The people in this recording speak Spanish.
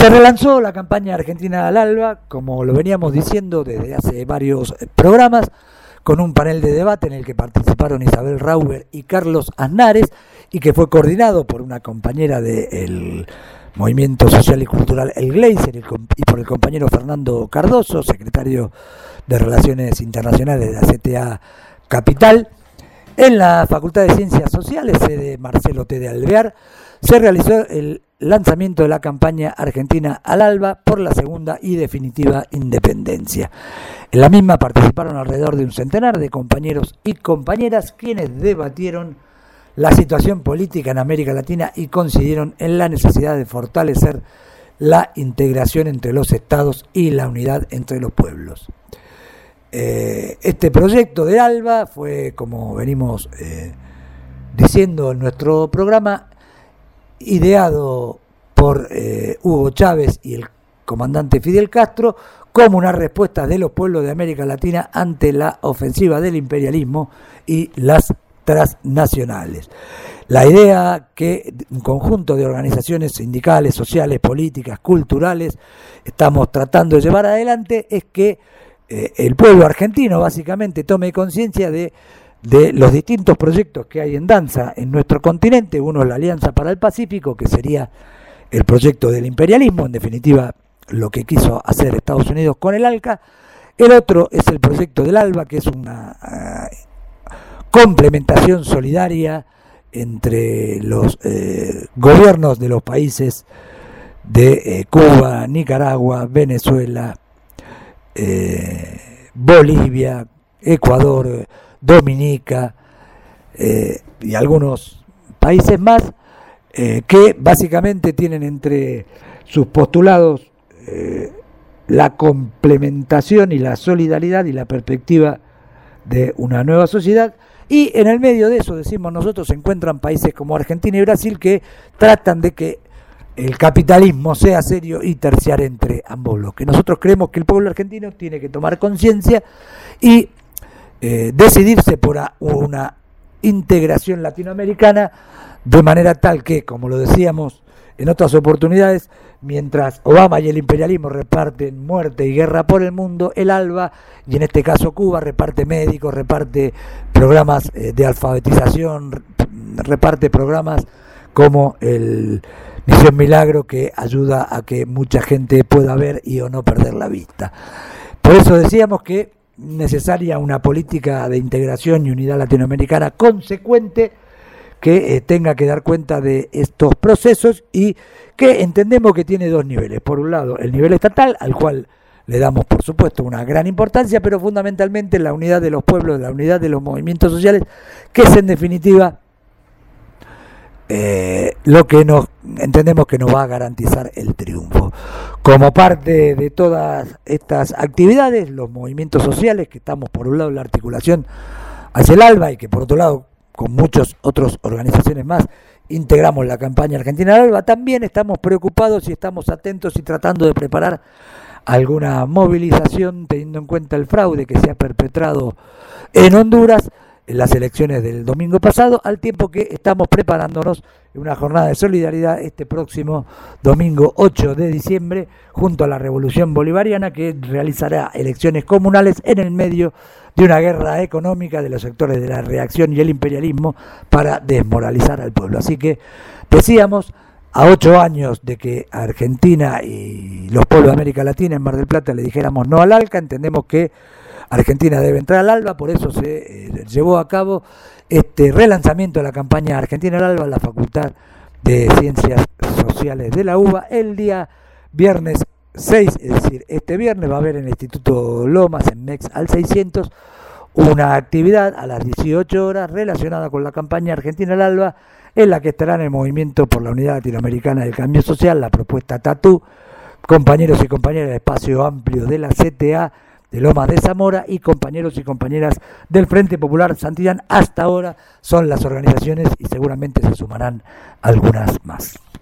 Se relanzó la campaña Argentina al Alba, como lo veníamos diciendo desde hace varios programas, con un panel de debate en el que participaron Isabel Rauber y Carlos Aznares, y que fue coordinado por una compañera del Movimiento Social y Cultural El Gleiser y por el compañero Fernando Cardoso, secretario de Relaciones Internacionales de la CTA Capital. En la Facultad de Ciencias Sociales, sede Marcelo T. de Alvear, se realizó el lanzamiento de la campaña Argentina al Alba por la segunda y definitiva independencia. En la misma participaron alrededor de un centenar de compañeros y compañeras quienes debatieron la situación política en América Latina y coincidieron en la necesidad de fortalecer la integración entre los estados y la unidad entre los pueblos. Este proyecto de ALBA fue, como venimos diciendo en nuestro programa, ideado por Hugo Chávez y el comandante Fidel Castro como una respuesta de los pueblos de América Latina ante la ofensiva del imperialismo y las transnacionales. La idea que un conjunto de organizaciones sindicales, sociales, políticas, culturales estamos tratando de llevar adelante es que el pueblo argentino básicamente tome conciencia de los distintos proyectos que hay en danza en nuestro continente. Uno es la Alianza para el Pacífico, que sería el proyecto del imperialismo, en definitiva lo que quiso hacer Estados Unidos con el ALCA. El otro es el proyecto del ALBA, que es una complementación solidaria entre los gobiernos de los países de Cuba, Nicaragua, Venezuela, Bolivia, Ecuador, Dominica y algunos países más que básicamente tienen entre sus postulados la complementación y la solidaridad y la perspectiva de una nueva sociedad. Y en el medio de eso, decimos nosotros, se encuentran países como Argentina y Brasil que tratan de que el capitalismo sea serio y terciar entre ambos bloques. Nosotros creemos que el pueblo argentino tiene que tomar conciencia y decidirse por una integración latinoamericana de manera tal que, como lo decíamos en otras oportunidades, mientras Obama y el imperialismo reparten muerte y guerra por el mundo, el ALBA, y en este caso Cuba, reparte médicos, reparte programas de alfabetización, reparte programas como el Misión Milagro, que ayuda a que mucha gente pueda ver y o no perder la vista. Por eso decíamos que necesaria una política de integración y unidad latinoamericana consecuente que tenga que dar cuenta de estos procesos y que entendemos que tiene dos niveles. Por un lado, el nivel estatal, al cual le damos, por supuesto, una gran importancia, pero fundamentalmente la unidad de los pueblos, la unidad de los movimientos sociales, que es en definitiva lo que entendemos que nos va a garantizar el triunfo. Como parte de todas estas actividades, los movimientos sociales, que estamos por un lado en la articulación hacia el ALBA y que por otro lado con muchas otras organizaciones más integramos la campaña Argentina al Alba, también estamos preocupados y estamos atentos y tratando de preparar alguna movilización teniendo en cuenta el fraude que se ha perpetrado en Honduras en las elecciones del domingo pasado, al tiempo que estamos preparándonos en una jornada de solidaridad este próximo domingo 8 de diciembre junto a la Revolución Bolivariana, que realizará elecciones comunales en el medio de una guerra económica de los sectores de la reacción y el imperialismo para desmoralizar al pueblo. Así que decíamos, a 8 años de que Argentina y los pueblos de América Latina en Mar del Plata le dijéramos no al ALCA, entendemos que Argentina debe entrar al ALBA, por eso se llevó a cabo este relanzamiento de la campaña Argentina al ALBA en la Facultad de Ciencias Sociales de la UBA el día viernes 6, es decir, este viernes va a haber en el Instituto Lomas, en MEX al 600, una actividad a las 18 horas relacionada con la campaña Argentina al ALBA, en la que estarán el Movimiento por la Unidad Latinoamericana del Cambio Social, la propuesta TATU, compañeros y compañeras del Espacio Amplio de la CTA, de Lomas de Zamora y compañeros y compañeras del Frente Popular Santillán. Hasta ahora son las organizaciones y seguramente se sumarán algunas más.